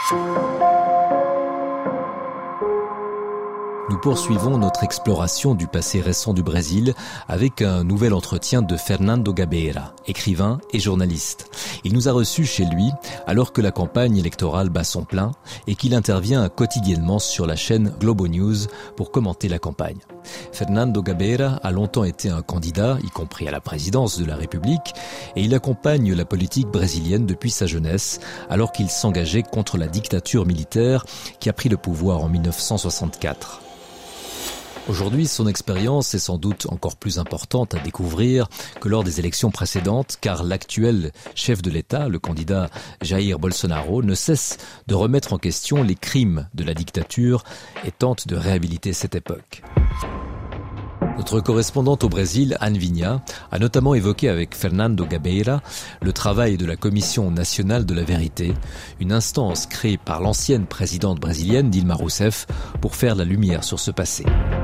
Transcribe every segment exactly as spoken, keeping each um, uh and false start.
Nous poursuivons notre exploration du passé récent du Brésil avec un nouvel entretien de Fernando Gabeira, écrivain et journaliste. Il nous a reçus chez lui alors que la campagne électorale bat son plein et qu'il intervient quotidiennement sur la chaîne Globo News pour commenter la campagne. Fernando Gabeira a longtemps été un candidat, y compris à la présidence de la République, et il accompagne la politique brésilienne depuis sa jeunesse, alors qu'il s'engageait contre la dictature militaire qui a pris le pouvoir en mille neuf cent soixante-quatre. Aujourd'hui, son expérience est sans doute encore plus importante à découvrir que lors des élections précédentes, car l'actuel chef de l'État, le candidat Jair Bolsonaro, ne cesse de remettre en question les crimes de la dictature et tente de réhabiliter cette époque. Notre correspondante au Brésil, Anne Vigna, a notamment évoqué avec Fernando Gabeira le travail de la Commission nationale de la vérité, une instance créée par l'ancienne présidente brésilienne Dilma Rousseff pour faire la lumière sur ce passé.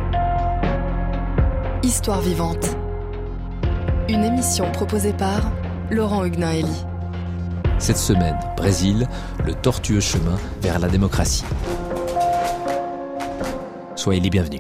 Histoire vivante. Une émission proposée par Laurent Huguenin-Elie. Cette semaine, Brésil, le tortueux chemin vers la démocratie. Soyez les bienvenus.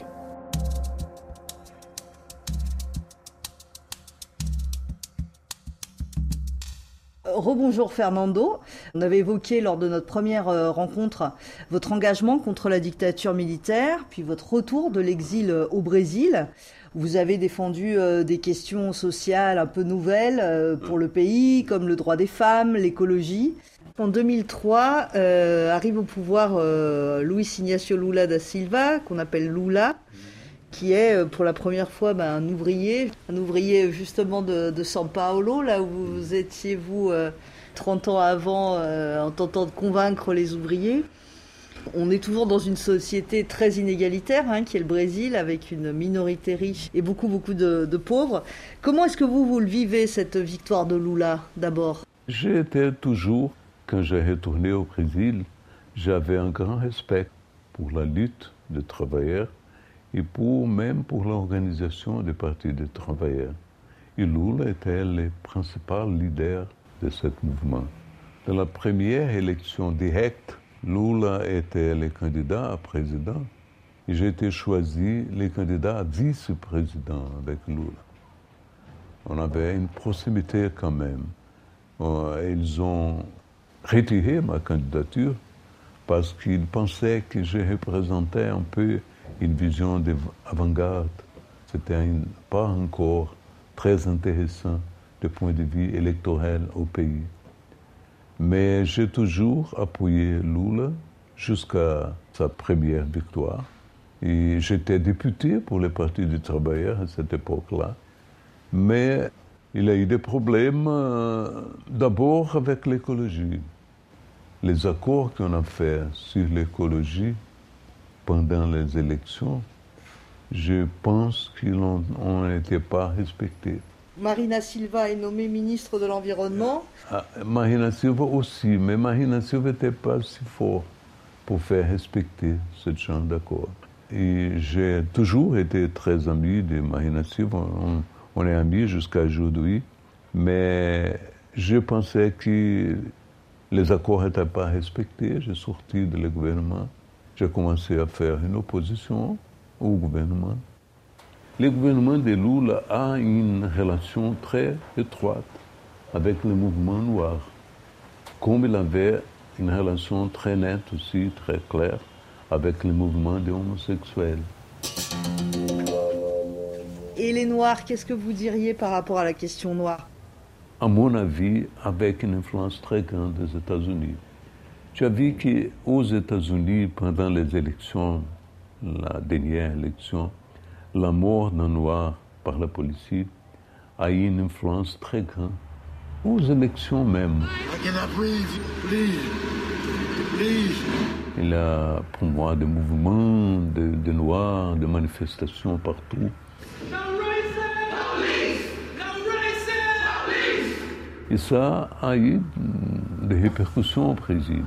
Rebonjour Fernando. On avait évoqué lors de notre première rencontre votre engagement contre la dictature militaire, puis votre retour de l'exil au Brésil. Vous avez défendu des questions sociales un peu nouvelles pour le pays, comme le droit des femmes, l'écologie. En deux mille trois, euh, arrive au pouvoir euh, Luiz Inácio Lula da Silva, qu'on appelle Lula, qui est pour la première fois ben, un ouvrier, un ouvrier justement de, de São Paulo, là où vous étiez, vous, euh, trente ans avant, euh, en tentant de convaincre les ouvriers. On est toujours dans une société très inégalitaire, hein, qui est le Brésil, avec une minorité riche et beaucoup, beaucoup de, de pauvres. Comment est-ce que vous, vous le vivez, cette victoire de Lula, d'abord ? J'étais toujours, quand j'ai retourné au Brésil, j'avais un grand respect pour la lutte des travailleurs et pour, même pour l'organisation des partis des travailleurs. Et Lula était le principal leader de ce mouvement. Dans la première élection directe, Lula était le candidat à président et j'ai été choisi le candidat à vice-président avec Lula. On avait une proximité quand même. Ils ont retiré ma candidature parce qu'ils pensaient que je représentais un peu une vision d'avant-garde. C'était un, pas encore très intéressant du point de vue électoral au pays. Mais j'ai toujours appuyé Lula jusqu'à sa première victoire. Et j'étais député pour le Parti des travailleurs à cette époque-là. Mais il a eu des problèmes euh, d'abord avec l'écologie. Les accords qu'on a faits sur l'écologie pendant les élections, je pense qu'ils n'ont été pas respectés. Marina Silva est nommée ministre de l'Environnement. Ah, Marina Silva aussi, mais Marina Silva n'était pas si fort pour faire respecter ce genre d'accord. Et j'ai toujours été très ami de Marina Silva, on, on est amis jusqu'à aujourd'hui, mais je pensais que les accords n'étaient pas respectés. J'ai sorti du gouvernement, j'ai commencé à faire une opposition au gouvernement. Le gouvernement de Lula a une relation très étroite avec le mouvement noir, comme il avait une relation très nette aussi, très claire, avec le mouvement des homosexuels. Et les Noirs, qu'est-ce que vous diriez par rapport à la question noire ? À mon avis, avec une influence très grande des États-Unis. Tu as vu qu'aux États-Unis, pendant les élections, la dernière élection, la mort d'un noir par la police a eu une influence très grande aux élections même. Il y a pour moi des mouvements de, de noirs, des manifestations partout. Et ça a eu des répercussions au Brésil.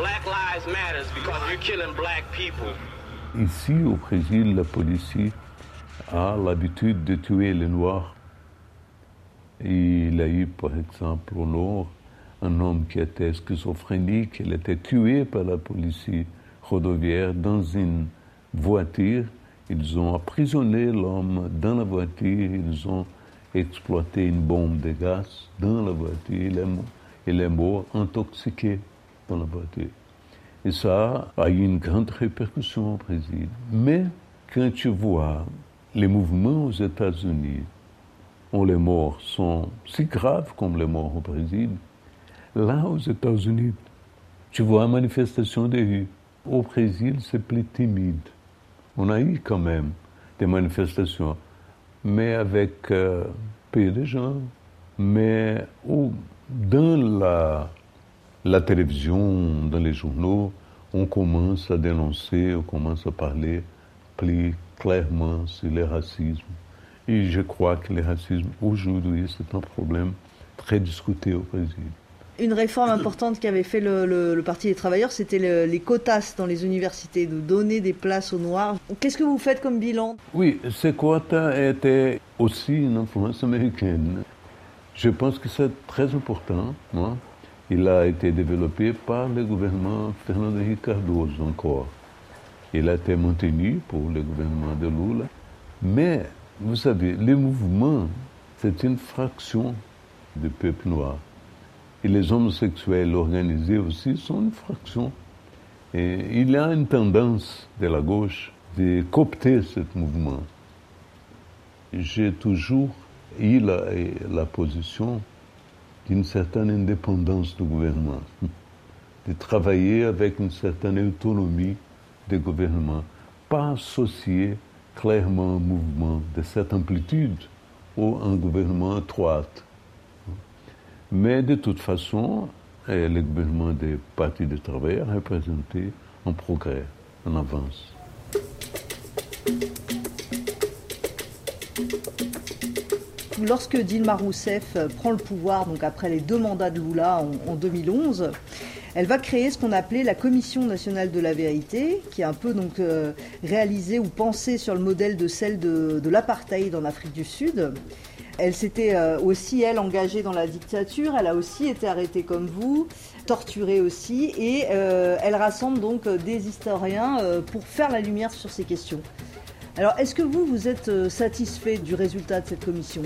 Ici, au Brésil, la police a l'habitude de tuer les Noirs. Et il y a eu, par exemple, au nord, un homme qui était schizophrénique, il était tué par la police rodoviaire dans une voiture. Ils ont emprisonné l'homme dans la voiture, ils ont exploité une bombe de gaz dans la voiture, il est mort, il est mort intoxiqué dans la voiture. Et ça a eu une grande répercussion au Brésil. Mais quand tu vois les mouvements aux États-Unis, où les morts sont si graves comme les morts au Brésil, là aux États-Unis, tu vois une manifestation des rues. Au Brésil, c'est plus timide. On a eu quand même des manifestations, mais avec euh, peu de gens. Mais oh, dans la, la télévision, dans les journaux, on commence à dénoncer, on commence à parler plus clairement sur le racisme. Et je crois que le racisme, aujourd'hui, c'est un problème très discuté au Brésil. Une réforme importante qu'avait fait le, le, le Parti des travailleurs, c'était le, les quotas dans les universités, de donner des places aux Noirs. Qu'est-ce que vous faites comme bilan? Oui, ces quotas étaient aussi une influence américaine. Je pense que c'est très important. Hein? Il a été développé par le gouvernement Fernando Henrique Cardoso encore. Il a été maintenu pour le gouvernement de Lula. Mais, vous savez, le mouvement, c'est une fraction du peuple noir. Et les homosexuels organisés aussi sont une fraction. Et il y a une tendance de la gauche de coopter ce mouvement. J'ai toujours eu la, la position d'une certaine indépendance du gouvernement, de travailler avec une certaine autonomie du gouvernement, pas associer clairement un mouvement de cette amplitude ou un gouvernement étroit. Mais de toute façon, le gouvernement des partis des travailleurs a représenté un progrès, un avance. Lorsque Dilma Rousseff prend le pouvoir, donc après les deux mandats de Lula en, en deux mille onze, elle va créer ce qu'on appelait la Commission nationale de la vérité, qui est un peu donc euh, réalisée ou pensée sur le modèle de celle de, de l'apartheid en Afrique du Sud. Elle s'était aussi, elle, engagée dans la dictature. Elle a aussi été arrêtée comme vous, torturée aussi. Et euh, elle rassemble donc des historiens euh, pour faire la lumière sur ces questions. Alors, est-ce que vous, vous êtes satisfait du résultat de cette commission?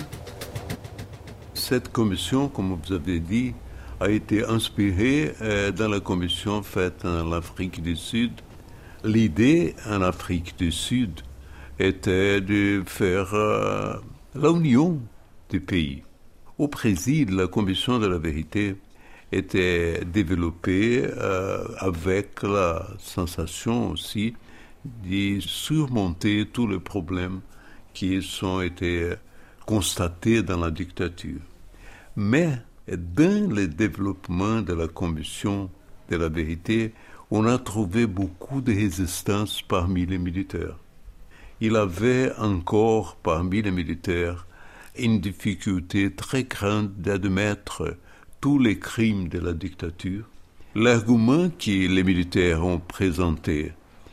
Cette commission, comme vous avez dit, a été inspirée euh, dans la commission faite en Afrique du Sud. L'idée en Afrique du Sud était de faire euh, la union du pays. Au Brésil, la Commission de la vérité était développée euh, avec la sensation aussi de surmonter tous les problèmes qui ont été constatés dans la dictature. Mais dans le développement de la Commission de la vérité, on a trouvé beaucoup de résistance parmi les militaires. Il y avait encore parmi les militaires une difficulté très grande d'admettre tous les crimes de la dictature. L'argument que les militaires ont présenté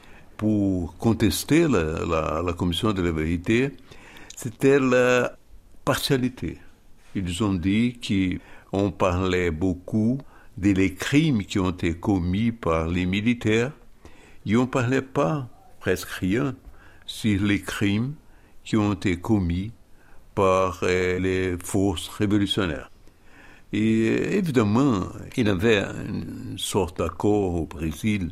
pour contester la, la, la commission de la vérité, c'était la partialité. Ils ont dit qu'on parlait beaucoup des crimes qui ont été commis par les militaires, et on ne parlait pas, presque rien, sur les crimes qui ont été commis par euh, les forces révolutionnaires. Et évidemment, il y avait une sorte d'accord au Brésil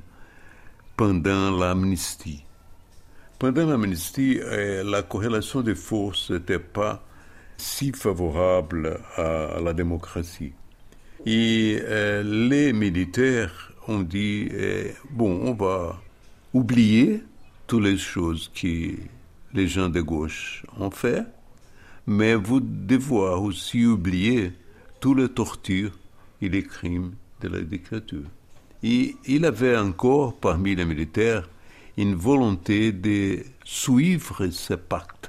pendant l'amnistie. Pendant l'amnistie, euh, la corrélation des forces n'était pas si favorable à, à la démocratie. Et euh, les militaires ont dit, euh, bon, on va oublier toutes les choses que les gens de gauche ont fait, mais vous devez aussi oublier toutes les tortures et les crimes de la dictature. Et il avait encore parmi les militaires une volonté de suivre ce pacte,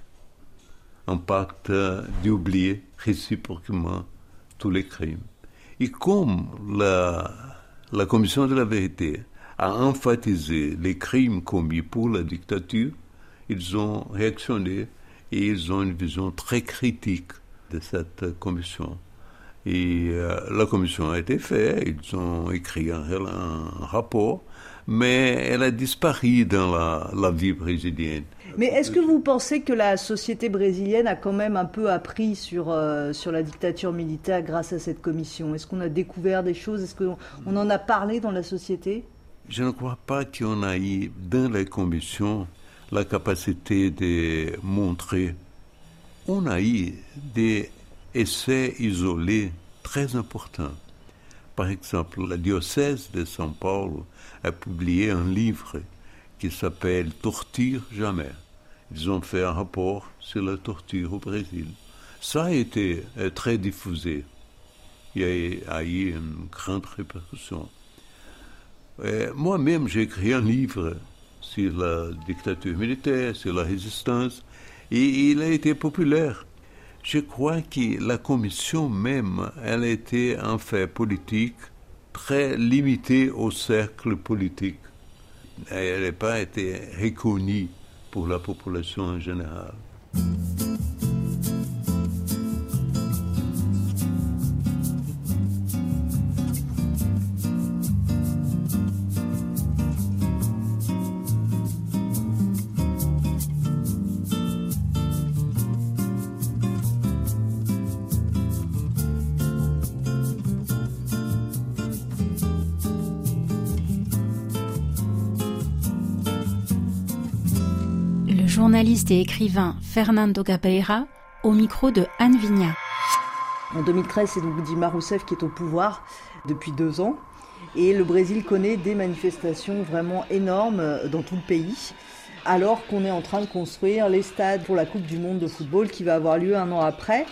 un pacte d'oublier réciproquement tous les crimes. Et comme la, la Commission de la vérité a emphatisé les crimes commis pour la dictature, ils ont réactionné et ils ont une vision très critique de cette commission. Et euh, la commission a été faite, ils ont écrit un, un rapport, mais elle a disparu dans la, la vie brésilienne. Mais est-ce que vous pensez que la société brésilienne a quand même un peu appris sur, euh, sur la dictature militaire grâce à cette commission? Est-ce qu'on a découvert des choses? Est-ce qu'on on en a parlé dans la société? Je ne crois pas qu'on a eu dans les commissions la capacité de montrer. On a eu des essais isolés très importants. Par exemple, la diocèse de São Paulo a publié un livre qui s'appelle « Torture jamais ». Ils ont fait un rapport sur la torture au Brésil. Ça a été très diffusé. Il y a eu une grande répercussion. Et moi-même, j'ai écrit un livre sur la dictature militaire, sur la résistance, et il a été populaire. Je crois que la commission même, elle était un fait politique très limité au cercle politique. Elle n'a pas été reconnue pour la population en général. Journaliste et écrivain Fernando Gabeira au micro de Anne Vigna. En deux mille treize, c'est donc Dilma Rousseff qui est au pouvoir depuis deux ans. Et le Brésil connaît des manifestations vraiment énormes dans tout le pays, alors qu'on est en train de construire les stades pour la Coupe du Monde de football qui va avoir lieu un an après.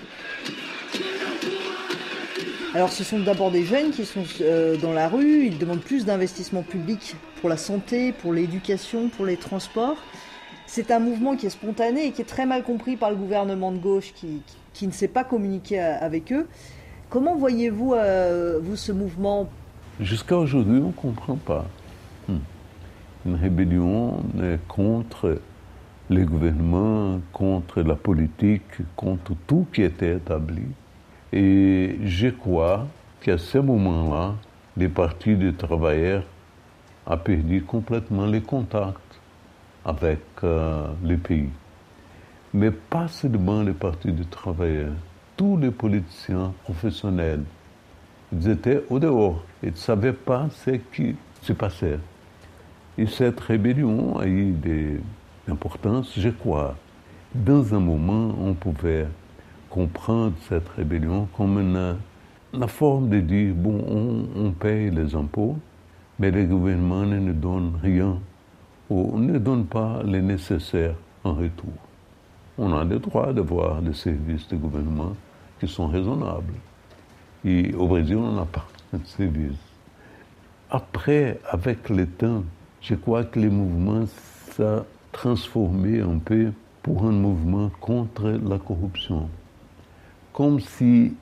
Alors ce sont d'abord des jeunes qui sont euh, dans la rue, ils demandent plus d'investissement public pour la santé, pour l'éducation, pour les transports. C'est un mouvement qui est spontané et qui est très mal compris par le gouvernement de gauche qui, qui, qui ne sait pas communiquer avec eux. Comment voyez-vous euh, vous, ce mouvement? Jusqu'à aujourd'hui, on ne comprend pas. Hmm. Une rébellion contre les gouvernements, contre la politique, contre tout qui était établi. Et je crois qu'à ce moment-là, les partis de travailleurs ont perdu complètement les contacts avec euh, les pays. Mais pas seulement les partis de travailleurs, tous les politiciens professionnels, ils étaient au dehors, ils ne savaient pas ce qui se passait. Et cette rébellion a eu des importances, je crois. Dans un moment, on pouvait comprendre cette rébellion comme une, une forme de dire, bon, on, on paye les impôts, mais les gouvernements ne nous donnent rien. On ne donne pas le nécessaire en retour. On a le droit d'avoir des services de gouvernement qui sont raisonnables. Et au Brésil, on n'a pas de services. Après, avec le temps, je crois que le mouvement s'est transformé un peu pour un mouvement contre la corruption. Comme s'il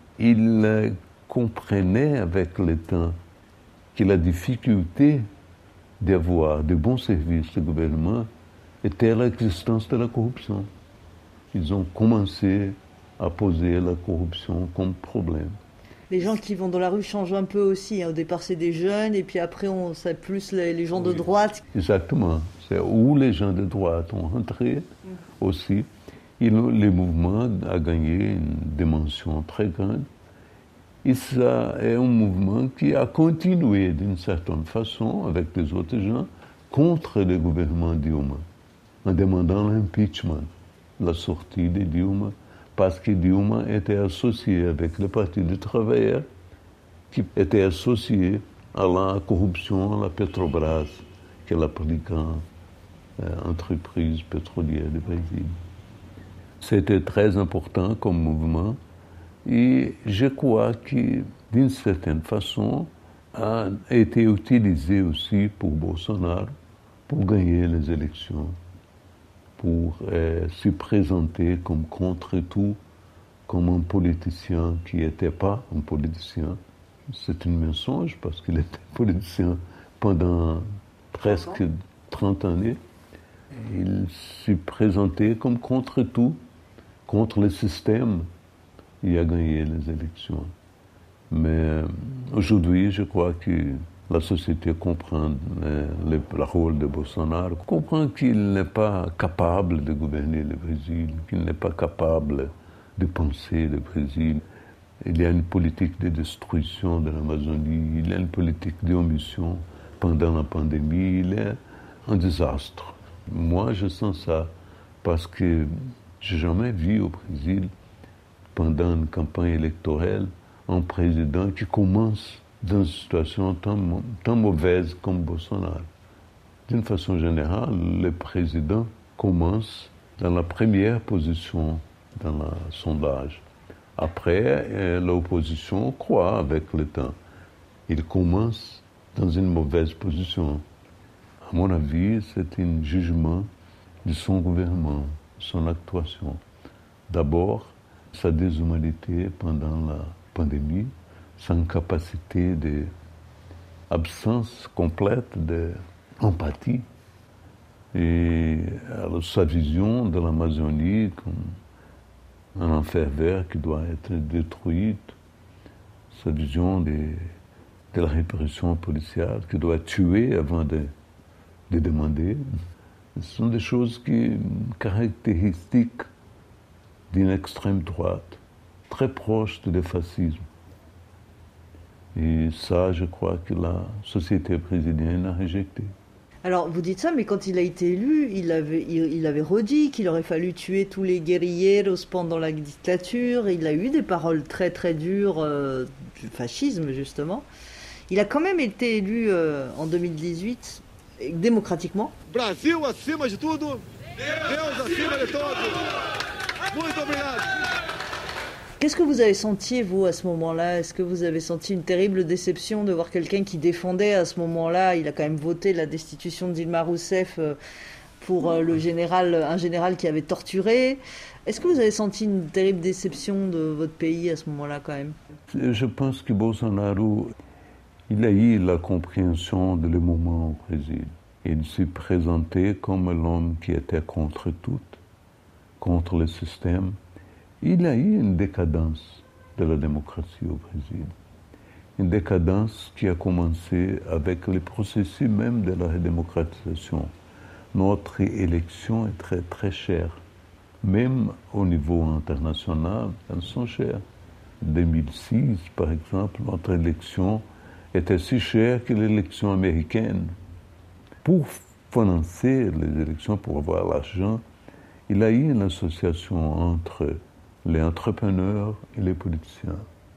comprenait avec le temps que la difficulté d'avoir de bons services de gouvernement était l'existence de la corruption. Ils ont commencé à poser la corruption comme problème. Les gens qui vont dans la rue changent un peu aussi. Au départ, c'est des jeunes, et puis après, on, c'est plus les, les gens de droite. Exactement. C'est où les gens de droite ont rentré mmh. aussi. Et le, le mouvement a gagné une dimension très grande. Et ça est un mouvement qui a continué d'une certaine façon avec les autres gens contre le gouvernement Dilma, en demandant l'impeachment, la sortie de Dilma, parce que Dilma était associé avec le Parti des travailleurs, qui était associé à la corruption à la Petrobras, qui est la plus grande euh, entreprise pétrolière du Brésil. C'était très important comme mouvement. Et je crois que, d'une certaine façon, a été utilisé aussi pour Bolsonaro pour gagner les élections, pour euh, se présenter comme contre tout, comme un politicien qui n'était pas un politicien. C'est un mensonge parce qu'il était politicien pendant presque trente années. Il se présentait comme contre tout, contre le système. Il a gagné les élections. Mais aujourd'hui, je crois que la société comprend le, le, le rôle de Bolsonaro, comprend qu'il n'est pas capable de gouverner le Brésil, qu'il n'est pas capable de penser le Brésil. Il y a une politique de destruction de l'Amazonie, il y a une politique d'omission pendant la pandémie, il est un désastre. Moi, je sens ça parce que je n'ai jamais vu au Brésil, pendant une campagne électorale, un président qui commence dans une situation tant, tant mauvaise comme Bolsonaro. D'une façon générale, le président commence dans la première position dans le sondage. Après, l'opposition croît avec le temps. Il commence dans une mauvaise position. À mon avis, c'est un jugement de son gouvernement, son actuation. D'abord, sa déshumanité pendant la pandémie, sa incapacité d'absence complète d'empathie et alors, sa vision de l'Amazonie comme un enfer vert qui doit être détruit, sa vision de, de la répression policière qui doit tuer avant de, de demander. Ce sont des choses qui caractéristiques d'une extrême droite, très proche du fascisme. Et ça, je crois que la société brésilienne a rejeté. Alors, vous dites ça, mais quand il a été élu, il avait, il, il avait redit qu'il aurait fallu tuer tous les guérilleros pendant la dictature. Il a eu des paroles très très dures euh, du fascisme, justement. Il a quand même été élu euh, en deux mille dix-huit, démocratiquement. Brasil acima de tudo, Deus acima de todos. Muito obrigado. Qu'est-ce que vous avez senti, vous, à ce moment-là? Est-ce que vous avez senti une terrible déception de voir quelqu'un qui défendait à ce moment-là, il a quand même voté la destitution de Dilma Rousseff pour le général, un général qui avait torturé. Est-ce que vous avez senti une terrible déception de votre pays à ce moment-là, quand même? Je pense que Bolsonaro, il a eu la compréhension de le moment au Brésil. Il s'est présenté comme l'homme qui était contre tout, contre le système. Il y a eu une décadence de la démocratie au Brésil. Une décadence qui a commencé avec le processus même de la démocratisation. Notre élection est très très chère. Même au niveau international, elles sont chères. En deux mille six, par exemple, notre élection était si chère que l'élection américaine. Pour financer les élections, pour avoir l'argent, il y a eu une association entre les entrepreneurs et les politiciens.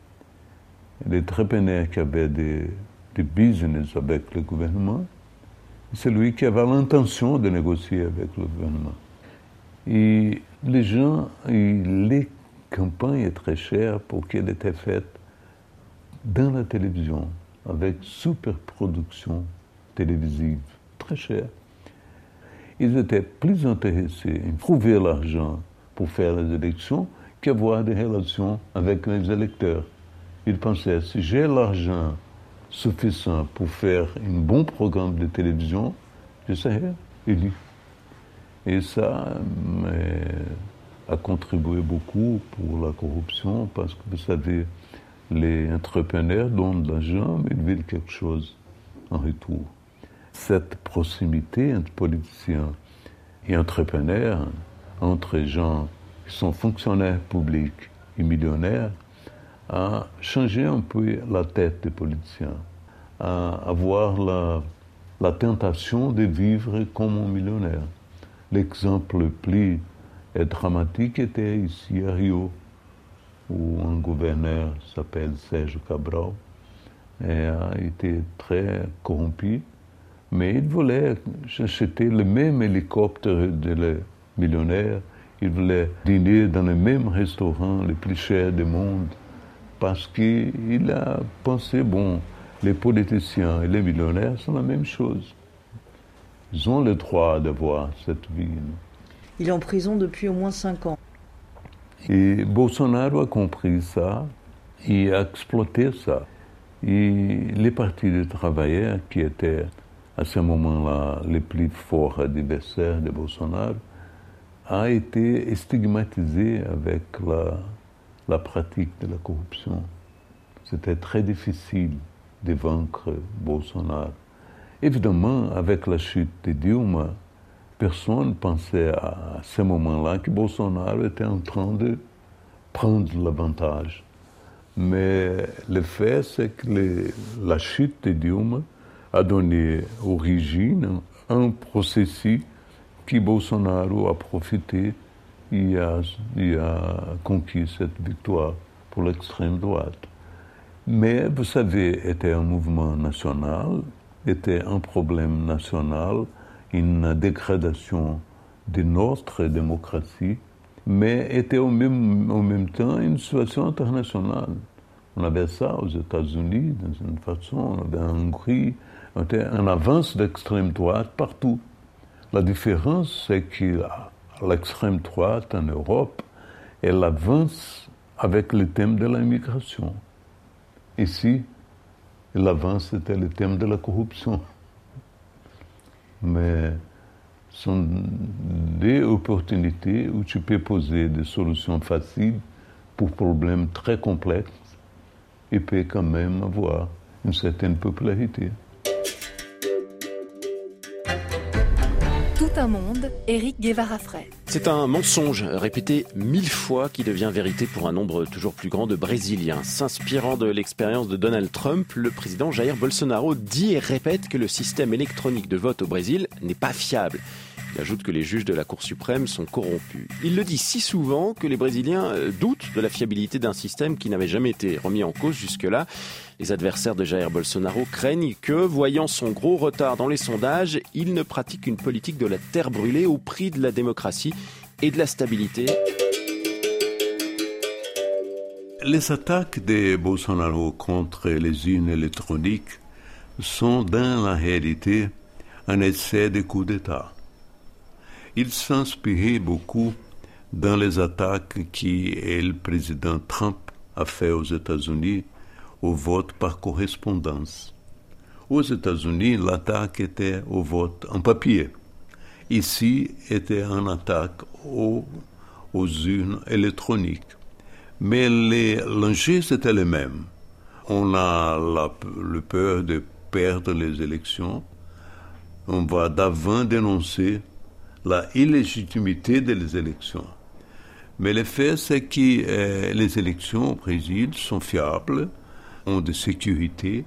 Les entrepreneurs qui avaient des, des business avec le gouvernement, c'est lui qui avait l'intention de négocier avec le gouvernement. Et les gens, et les campagnes étaient très chères pour qu'elles étaient faites dans la télévision, avec super production télévisive, très chère. Ils étaient plus intéressés à trouver l'argent pour faire les élections qu'avoir des relations avec les électeurs. Ils pensaient, si j'ai l'argent suffisant pour faire un bon programme de télévision, je serai élu. Et ça a contribué beaucoup pour la corruption, parce que vous savez, les entrepreneurs donnent de l'argent, mais ils veulent quelque chose en retour. Cette proximité entre politiciens et entrepreneurs, entre gens qui sont fonctionnaires publics et millionnaires, a changé un peu la tête des politiciens, à avoir la, la tentation de vivre comme un millionnaire. L'exemple le plus dramatique était ici à Rio, où un gouverneur s'appelle Sérgio Cabral et a été très corrompu, mais il voulait acheter le même hélicoptère de le millionnaire. Il voulait dîner dans le même restaurant le plus cher du monde parce qu'il a pensé, bon, les politiciens et les millionnaires sont la même chose. Ils ont le droit d'avoir cette vie. Il est en prison depuis au moins cinq ans. Et Bolsonaro a compris ça et a exploité ça. Et les partis des travailleurs qui étaient à ce moment-là les plus forts adversaires de Bolsonaro a été stigmatisé avec la, la pratique de la corruption. c'était très difficile de vaincre Bolsonaro. Évidemment, avec la chute de Dilma, personne ne pensait à ce moment-là que Bolsonaro était en train de prendre l'avantage. Mais le fait, c'est que les, la chute de Dilma a donné origine à un processus que Bolsonaro a profité et a, et a conquis cette victoire pour l'extrême droite. Mais, vous savez, était un mouvement national, était un problème national, une dégradation de notre démocratie, mais était au même, en même temps une situation internationale. On avait ça aux États-Unis, dans une façon, on avait en Hongrie, on était en avance d'extrême droite partout. La différence, c'est que l'extrême droite en Europe, elle avance avec le thème de l'immigration. Ici, l'avance c'était le thème de la corruption. Mais ce sont des opportunités où tu peux poser des solutions faciles pour problèmes très complexes et peut quand même avoir une certaine popularité. Tout un monde, Éric Guevara-Frey. C'est un mensonge répété mille fois qui devient vérité pour un nombre toujours plus grand de Brésiliens. S'inspirant de l'expérience de Donald Trump, le président Jair Bolsonaro dit et répète que le système électronique de vote au Brésil n'est pas fiable. Il ajoute que les juges de la Cour suprême sont corrompus. Il le dit si souvent que les Brésiliens doutent de la fiabilité d'un système qui n'avait jamais été remis en cause jusque-là. Les adversaires de Jair Bolsonaro craignent que, voyant son gros retard dans les sondages, il ne pratique une politique de la terre brûlée au prix de la démocratie et de la stabilité. Les attaques de Bolsonaro contre les urnes électroniques sont dans la réalité un essai de coup d'État. Il s'inspirait beaucoup dans les attaques que le président Trump a fait aux États-Unis au vote par correspondance. Aux États-Unis, l'attaque était au vote en papier. Ici, était une attaque aux, aux urnes électroniques. Mais les, l'enjeu, c'était le même. On a la, le peur de perdre les élections. On va d'avant dénoncer la illégitimité des élections. Mais le fait, c'est que euh, les élections au Brésil sont fiables, ont de sécurité,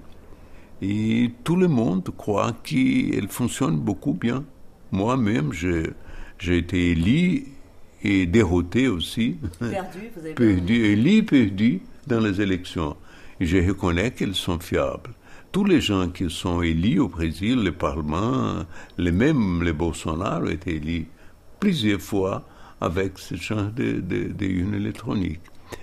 et tout le monde croit qu'elles fonctionnent beaucoup bien. Moi-même, j'ai, j'ai été élu et déroté aussi. Perdu, vous avez perdu, élu, perdu dans les élections. Et je reconnais qu'elles sont fiables. Tous les gens qui sont élus au Brésil, le Parlement, les mêmes les Bolsonaro étaient élus plusieurs fois avec ce genre de, de, de urne électronique.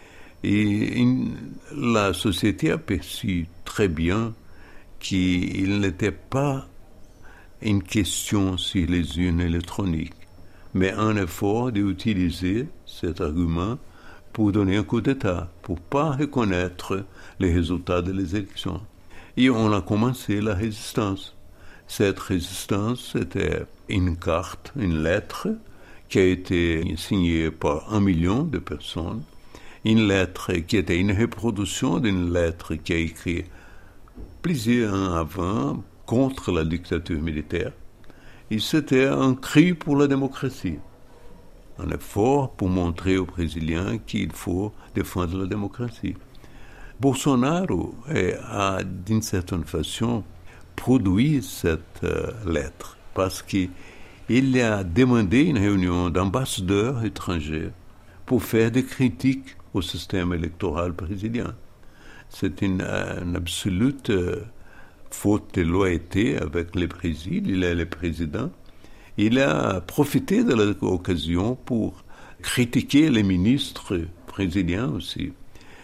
Et une, la société a perçu très bien qu'il n'était pas une question sur les urnes électroniques, mais un effort d'utiliser cet argument pour donner un coup d'État, pour ne pas reconnaître les résultats des élections. Et on a commencé la résistance. Cette résistance était une carte, une lettre, qui a été signée par un million de personnes. Une lettre qui était une reproduction d'une lettre qui a écrit plusieurs ans avant contre la dictature militaire. Et c'était un cri pour la démocratie. Un effort pour montrer aux Brésiliens qu'il faut défendre la démocratie. Bolsonaro a, d'une certaine façon, produit cette euh, lettre parce qu'il a demandé une réunion d'ambassadeurs étrangers pour faire des critiques au système électoral brésilien. C'est une, une absolue euh, faute de loyauté avec le Brésil. Il est le président. Il a profité de l'occasion pour critiquer les ministres brésiliens aussi.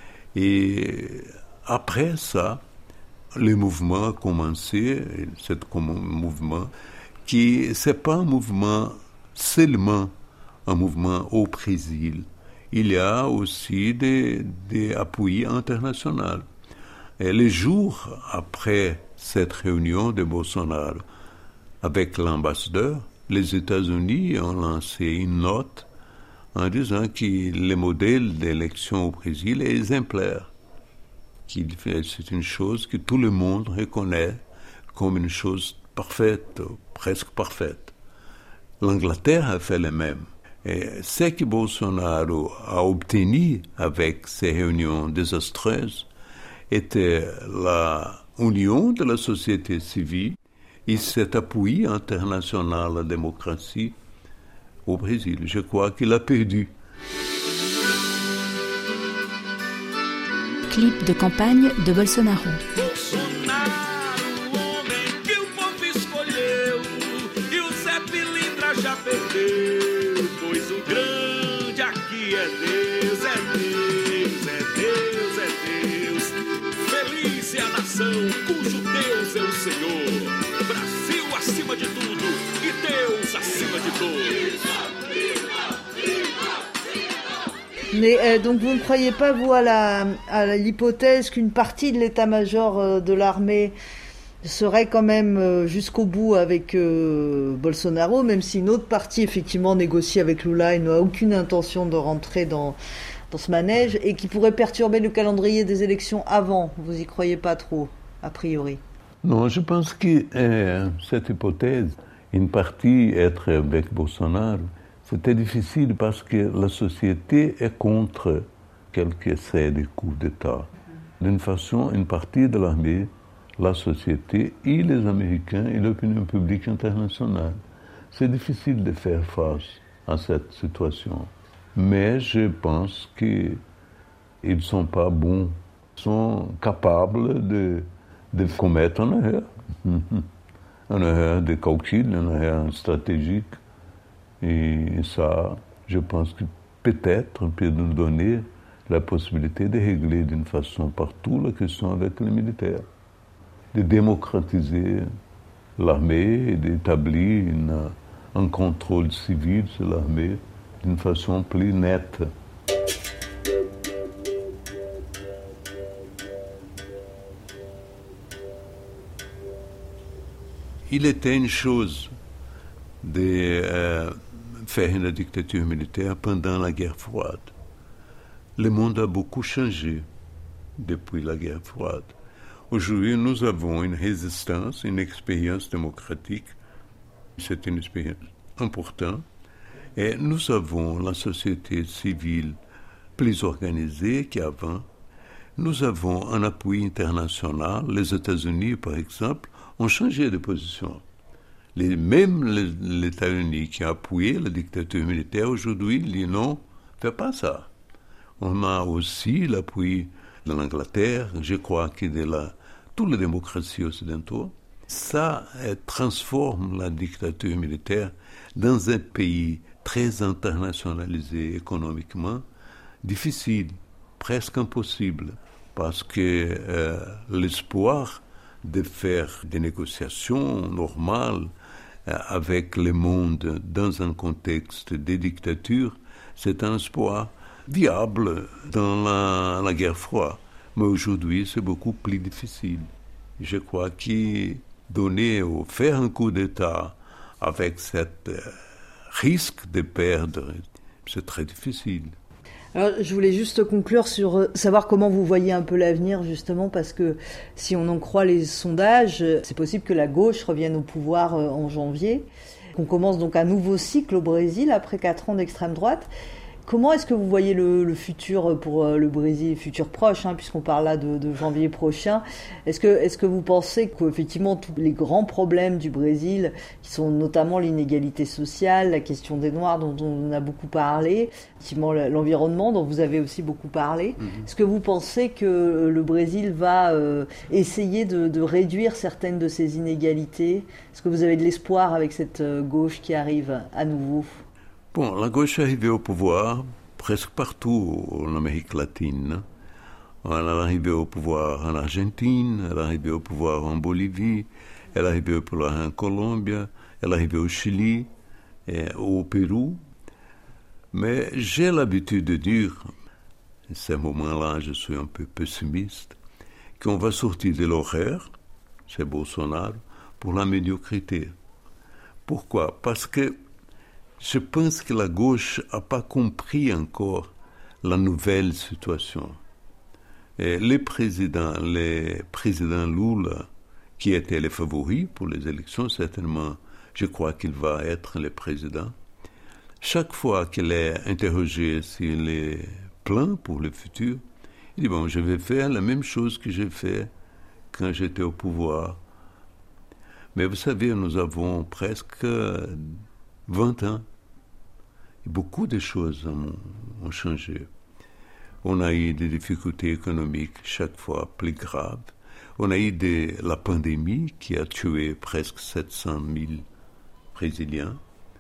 Et après ça, le mouvement a commencé, ce mouvement qui ce n'est pas un mouvement seulement un mouvement au Brésil. Il y a aussi des, des appuis internationaux. Et les jours après cette réunion de Bolsonaro avec l'ambassadeur, les États-Unis ont lancé une note en disant que le modèle d'élection au Brésil est exemplaire. qu'il fait, c'est une chose que tout le monde reconnaît comme une chose parfaite, presque parfaite. L'Angleterre a fait le même. Et ce que Bolsonaro a obtenu avec ces réunions désastreuses était la union de la société civile et cet appui international à la démocratie au Brésil. Je crois qu'il a perdu. Clip de campagne de Bolsonaro. Cujo Deus é o Senhor, Brasil acima de tudo e Deus acima de todos. Mais euh, donc vous ne croyez pas, vous, à, la, à l'hypothèse qu'une partie de l'état-major euh, de l'armée serait quand même euh, jusqu'au bout avec euh, Bolsonaro, même si une autre partie effectivement négocie avec Lula et n'a aucune intention de rentrer dans, dans ce manège, et qui pourrait perturber le calendrier des élections avant? Vous y croyez pas trop, a priori? Non, je pense que euh, cette hypothèse, une partie être avec Bolsonaro, c'était difficile parce que la société est contre quelques essais de coup d'État. D'une façon, une partie de l'armée, la société et les Américains et l'opinion publique internationale. C'est difficile de faire face à cette situation. Mais je pense qu'ils ne sont pas bons, ils sont capables de, de commettre une erreur. Une erreur de calcul, une erreur stratégique. Et ça, je pense que peut-être peut nous donner la possibilité de régler d'une façon partout la question avec les militaires, de démocratiser l'armée et d'établir une, un contrôle civil sur l'armée d'une façon plus nette. Il était une chose de euh, faire une dictature militaire pendant la guerre froide. Le monde a beaucoup changé depuis la guerre froide. Aujourd'hui, nous avons une résistance, une expérience démocratique. C'est une expérience importante. Et nous avons la société civile plus organisée qu'avant. Nous avons un appui international. Les États-Unis, par exemple, ont changé de position. Les, même les, les États-Unis qui ont appuyé la dictature militaire, aujourd'hui, disent non, ne fais pas ça. On a aussi l'appui de l'Angleterre, je crois que de la, toutes les démocraties occidentales. Ça eh, transforme la dictature militaire dans un pays très internationalisé économiquement, difficile, presque impossible, parce que euh, l'espoir de faire des négociations normales euh, avec le monde dans un contexte de dictature, c'est un espoir viable dans la, la guerre froide. Mais aujourd'hui, c'est beaucoup plus difficile. Je crois que donner ou faire un coup d'État avec ce euh, risque de perdre, c'est très difficile. Alors, je voulais juste conclure sur euh, savoir comment vous voyez un peu l'avenir, justement, parce que si on en croit les sondages, c'est possible que la gauche revienne au pouvoir euh, en janvier, qu'on commence donc un nouveau cycle au Brésil après quatre ans d'extrême droite. Comment est-ce que vous voyez le, le futur pour le Brésil, futur proche, hein, puisqu'on parle là de, de janvier prochain? Est-ce que, est-ce que vous pensez qu'effectivement tous les grands problèmes du Brésil, qui sont notamment l'inégalité sociale, la question des Noirs dont on a beaucoup parlé, effectivement l'environnement dont vous avez aussi beaucoup parlé, mm-hmm. Est-ce que vous pensez que le Brésil va euh, essayer de, de réduire certaines de ces inégalités? Est-ce que vous avez de l'espoir avec cette gauche qui arrive à nouveau? Bon, la gauche est arrivée au pouvoir presque partout en Amérique latine. Elle est arrivée au pouvoir en Argentine, elle est arrivée au pouvoir en Bolivie, elle est arrivée au pouvoir en Colombie, elle est arrivée au Chili, et au Pérou. Mais j'ai l'habitude de dire, à ce moment-là je suis un peu pessimiste, qu'on va sortir de l'horreur, c'est Bolsonaro, pour la médiocrité. Pourquoi? Parce que je pense que la gauche n'a pas compris encore la nouvelle situation. Et les présidents, les présidents Lula, qui étaient les favoris pour les élections, certainement, je crois qu'il va être le président. Chaque fois qu'il est interrogé s'il est plein pour le futur, il dit, bon, je vais faire la même chose que j'ai fait quand j'étais au pouvoir. Mais vous savez, nous avons presque vingt ans. Et beaucoup de choses ont, ont changé. On a eu des difficultés économiques chaque fois plus graves. On a eu de, la pandémie qui a tué presque sept cent mille Brésiliens.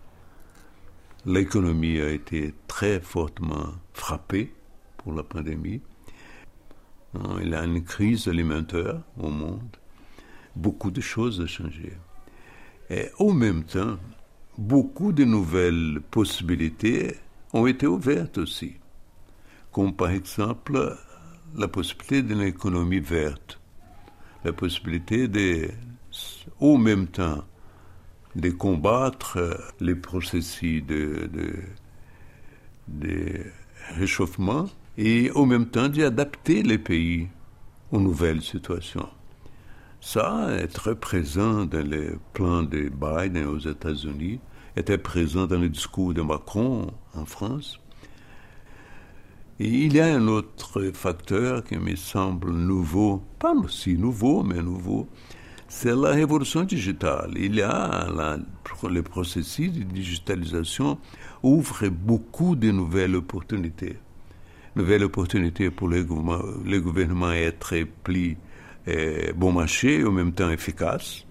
L'économie a été très fortement frappée pour la pandémie. Il y a une crise alimentaire au monde. Beaucoup de choses ont changé. Et en même temps, beaucoup de nouvelles possibilités ont été ouvertes aussi. Comme par exemple la possibilité d'une économie verte. La possibilité de, en même temps, de combattre les processus de, de, de réchauffement et en même temps d'adapter les pays aux nouvelles situations. Ça est très présent dans les plans de Biden aux États-Unis, était présent dans le discours de Macron en France. Et il y a un autre facteur qui me semble nouveau, pas aussi nouveau, mais nouveau, c'est la révolution digitale. Il y a la, le processus de digitalisation ouvre beaucoup de nouvelles opportunités. Nouvelles opportunités pour le gouvernement, le gouvernement être plus eh, bon marché et en même temps efficace.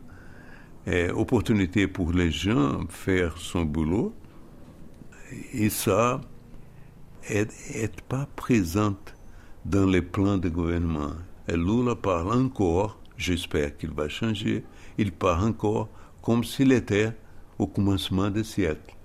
Et opportunité pour les gens faire son boulot. Et ça n'est pas présent dans les plans de gouvernement. Et Lula parle encore, j'espère qu'il va changer, il parle encore comme s'il était au commencement du siècle.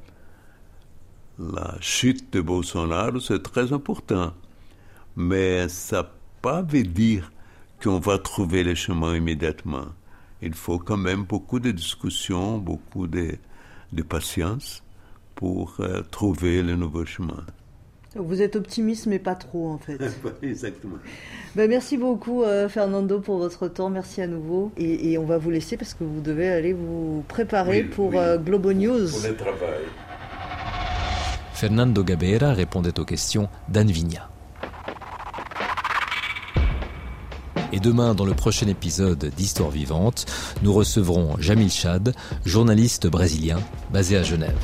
La chute de Bolsonaro, c'est très important, mais ça ne veut pas dire qu'on va trouver le chemin immédiatement. Il faut quand même beaucoup de discussions, beaucoup de, de patience pour euh, trouver le nouveau chemin. Vous êtes optimiste, mais pas trop, en fait. Exactement. Ben, merci beaucoup, euh, Fernando, pour votre temps. Merci à nouveau. Et, et on va vous laisser parce que vous devez aller vous préparer oui, pour oui. Euh, Globo News. Pour le travail. Fernando Gabeira répondait aux questions d'Anne Vigna. Et demain, dans le prochain épisode d'Histoire vivante, nous recevrons Jamil Chad, journaliste brésilien basé à Genève.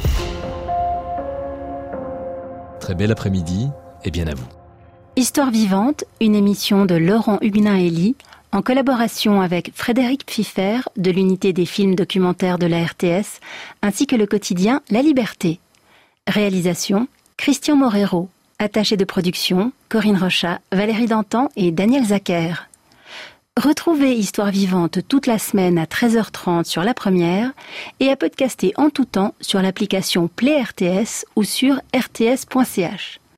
Très bel après-midi et bien à vous. Histoire vivante, une émission de Laurent Huguenin-Elie en collaboration avec Frédéric Pfiffer de l'unité des films documentaires de la R T S ainsi que le quotidien La Liberté. Réalisation Christian Morero. Attachés de production Corinne Rochat, Valérie Dantan et Daniel Zacher. Retrouvez Histoire vivante toute la semaine à treize heures trente sur La Première et à podcaster en tout temps sur l'application Play R T S ou sur r t s point c h.